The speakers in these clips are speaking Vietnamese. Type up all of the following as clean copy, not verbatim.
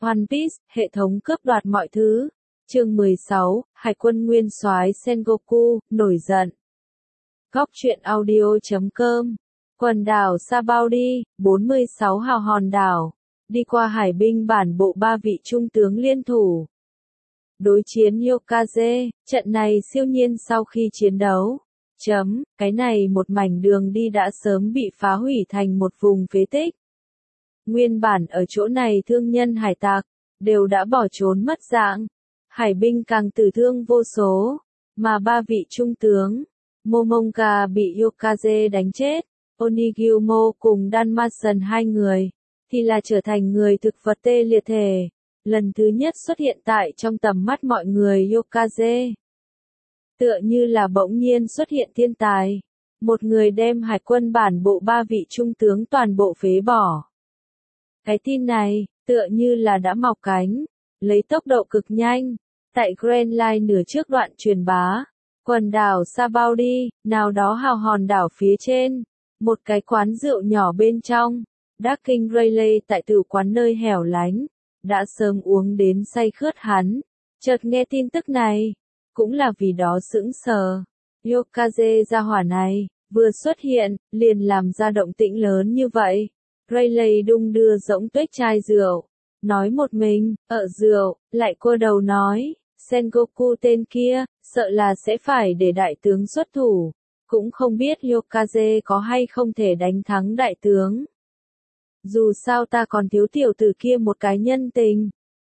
One Piece, hệ thống cướp đoạt mọi thứ. Chương 16, Hải quân nguyên soái Sengoku, nổi giận. Góc truyện audio.com. Quần đảo Sabaody, 46 hào hòn đảo. Đi qua hải binh bản bộ 3 vị trung tướng liên thủ. Đối chiến Yokaze, trận này siêu nhiên sau khi chiến đấu. Cái này một mảnh đường đi đã sớm bị phá hủy thành một vùng phế tích. Nguyên bản ở chỗ này thương nhân hải tặc, đều đã bỏ trốn mất dạng. Hải binh càng tử thương vô số, mà 3 vị trung tướng, Momonga bị Yokaze đánh chết, Onigyumo cùng Danmasan 2 người, thì là trở thành người thực vật tê liệt thể, lần thứ nhất xuất hiện tại trong tầm mắt mọi người Yokaze. Tựa như là bỗng nhiên xuất hiện thiên tài, một người đem hải quân bản bộ 3 vị trung tướng toàn bộ phế bỏ. Cái tin này, tựa như là đã mọc cánh, lấy tốc độ cực nhanh, tại Grand Line nửa trước đoạn truyền bá, quần đảo Sabaody, nào đó hào hòn đảo phía trên, một cái quán rượu nhỏ bên trong, Dark King Rayleigh tại tử quán nơi hẻo lánh, đã sớm uống đến say khướt hắn, chợt nghe tin tức này, cũng là vì đó sững sờ. Yokaze gia hỏa này, vừa xuất hiện, liền làm ra động tĩnh lớn như vậy. Rayleigh đung đưa rỗng tuếch chai rượu, nói một mình, rượu, lại cua đầu nói, Sengoku tên kia, sợ là sẽ phải để đại tướng xuất thủ, cũng không biết Yokaze có hay không thể đánh thắng đại tướng. Dù sao ta còn thiếu tiểu tử kia một cái nhân tình.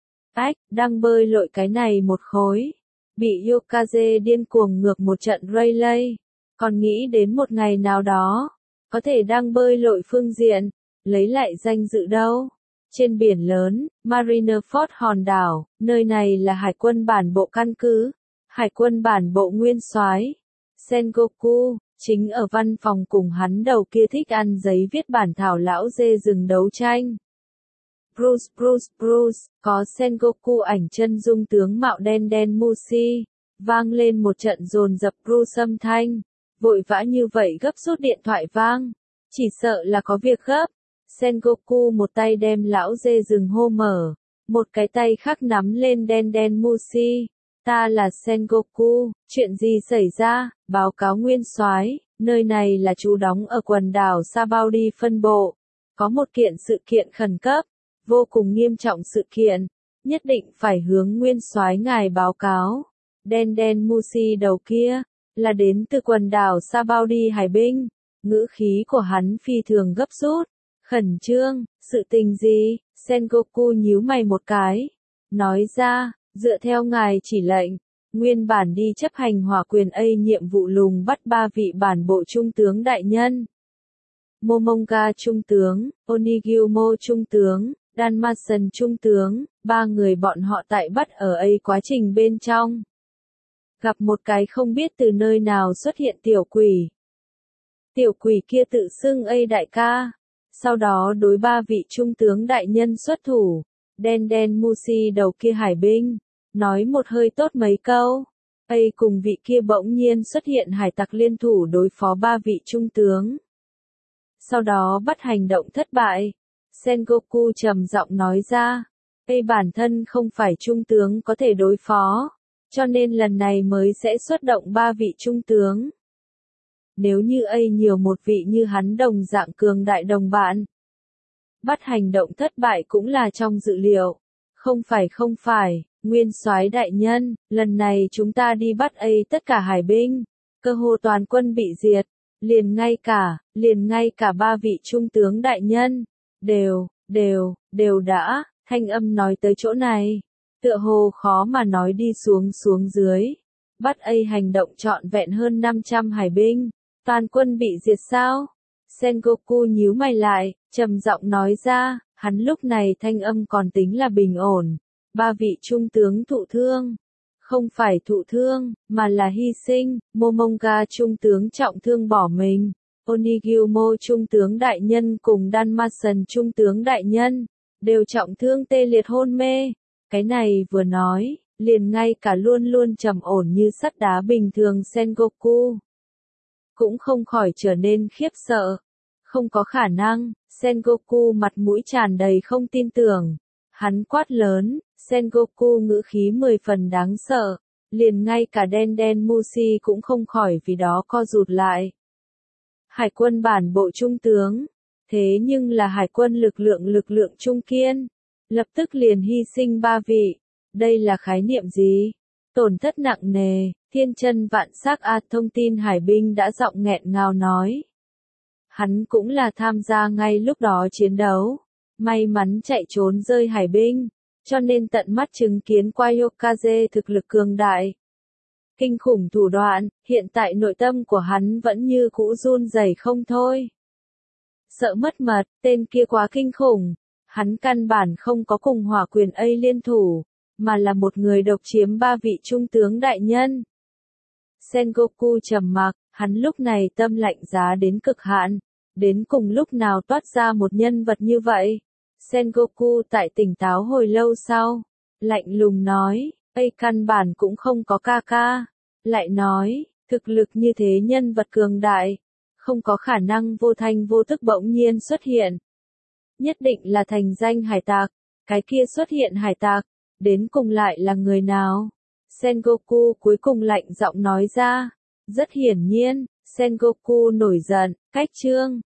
Đang bơi lội cái này một khối, bị Yokaze điên cuồng ngược một trận Rayleigh, còn nghĩ đến một ngày nào đó, có thể đang bơi lội phương diện, lấy lại danh dự đâu. Trên biển lớn, Marineford hòn đảo, nơi này là hải quân bản bộ căn cứ, hải quân bản bộ nguyên soái Sengoku, chính ở văn phòng cùng hắn đầu kia thích ăn giấy viết bản thảo lão dê rừng đấu tranh. Bruce, có Sengoku ảnh chân dung tướng mạo đen đen Mushi, vang lên một trận dồn dập Bruce âm thanh, vội vã như vậy gấp rút điện thoại vang, chỉ sợ là có việc gấp. Sengoku một tay đem lão dê rừng hô mở, một cái tay khác nắm lên đen đen Mushi. Ta là Sengoku, chuyện gì xảy ra? Báo cáo nguyên soái, nơi này là trú đóng ở quần đảo Sabaody phân bộ. Có một kiện sự kiện khẩn cấp, vô cùng nghiêm trọng sự kiện, nhất định phải hướng nguyên soái ngài báo cáo. Đen đen Mushi đầu kia, là đến từ quần đảo Sabaody hải binh, ngữ khí của hắn phi thường gấp rút. Khẩn trương, sự tình gì? Sengoku nhíu mày một cái, nói ra, dựa theo ngài chỉ lệnh, nguyên bản đi chấp hành hỏa quyền nhiệm vụ lùng bắt 3 vị bản bộ trung tướng đại nhân. Momonga trung tướng, Onigyumo trung tướng, Danmasan trung tướng, 3 người bọn họ tại bắt ở quá trình bên trong. Gặp một cái không biết từ nơi nào xuất hiện tiểu quỷ. Tiểu quỷ kia tự xưng đại ca. Sau đó đối 3 vị trung tướng đại nhân xuất thủ, đen đen Mushi đầu kia hải binh, nói một hơi tốt mấy câu, cùng vị kia bỗng nhiên xuất hiện hải tặc liên thủ đối phó 3 vị trung tướng. Sau đó bắt hành động thất bại, Sengoku trầm giọng nói ra, bản thân không phải trung tướng có thể đối phó, cho nên lần này mới sẽ xuất động 3 vị trung tướng. Nếu như nhiều một vị như hắn đồng dạng cường đại đồng bạn. Bắt hành động thất bại cũng là trong dự liệu. Không phải, nguyên soái đại nhân, lần này chúng ta đi bắt tất cả hải binh, cơ hồ toàn quân bị diệt, liền ngay cả 3 vị trung tướng đại nhân, đều đã, thanh âm nói tới chỗ này, tựa hồ khó mà nói đi xuống dưới. Bắt hành động trọn vẹn hơn 500 hải binh. Toàn quân bị diệt sao? Sengoku nhíu mày lại, trầm giọng nói ra, hắn lúc này thanh âm còn tính là bình ổn. 3 vị trung tướng thụ thương. Không phải thụ thương, mà là hy sinh. Momonga trung tướng trọng thương bỏ mình. Onigyumo trung tướng đại nhân cùng Danmasan trung tướng đại nhân, đều trọng thương tê liệt hôn mê. Cái này vừa nói, liền ngay cả luôn luôn trầm ổn như sắt đá bình thường Sengoku cũng không khỏi trở nên khiếp sợ. Không có khả năng, Sengoku mặt mũi tràn đầy không tin tưởng. Hắn quát lớn, Sengoku ngữ khí 10 phần đáng sợ, liền ngay cả Den Mushi cũng không khỏi vì đó co rụt lại. Hải quân bản bộ trung tướng, thế nhưng là hải quân lực lượng trung kiên, lập tức liền hy sinh 3 vị, đây là khái niệm gì? Tổn thất nặng nề, thiên chân vạn sắc thông tin hải binh đã giọng nghẹn ngào nói. Hắn cũng là tham gia ngay lúc đó chiến đấu, may mắn chạy trốn rơi hải binh, cho nên tận mắt chứng kiến qua Yokaze thực lực cường đại. Kinh khủng thủ đoạn, hiện tại nội tâm của hắn vẫn như cũ run rẩy không thôi. Sợ mất mật, tên kia quá kinh khủng, hắn căn bản không có cùng Hỏa Quyền A liên thủ, mà là một người độc chiếm 3 vị trung tướng đại nhân. Sengoku trầm mặc, hắn lúc này tâm lạnh giá đến cực hạn, đến cùng lúc nào toát ra một nhân vật như vậy. Sengoku tại tỉnh táo hồi lâu sau, lạnh lùng nói, căn bản cũng không có ca ca. Lại nói, thực lực như thế nhân vật cường đại, không có khả năng vô thanh vô tức bỗng nhiên xuất hiện. Nhất định là thành danh hải tặc, cái kia xuất hiện hải tặc, đến cùng lại là người nào? Sengoku cuối cùng lạnh giọng nói ra. Rất hiển nhiên, Sengoku nổi giận, cách chương.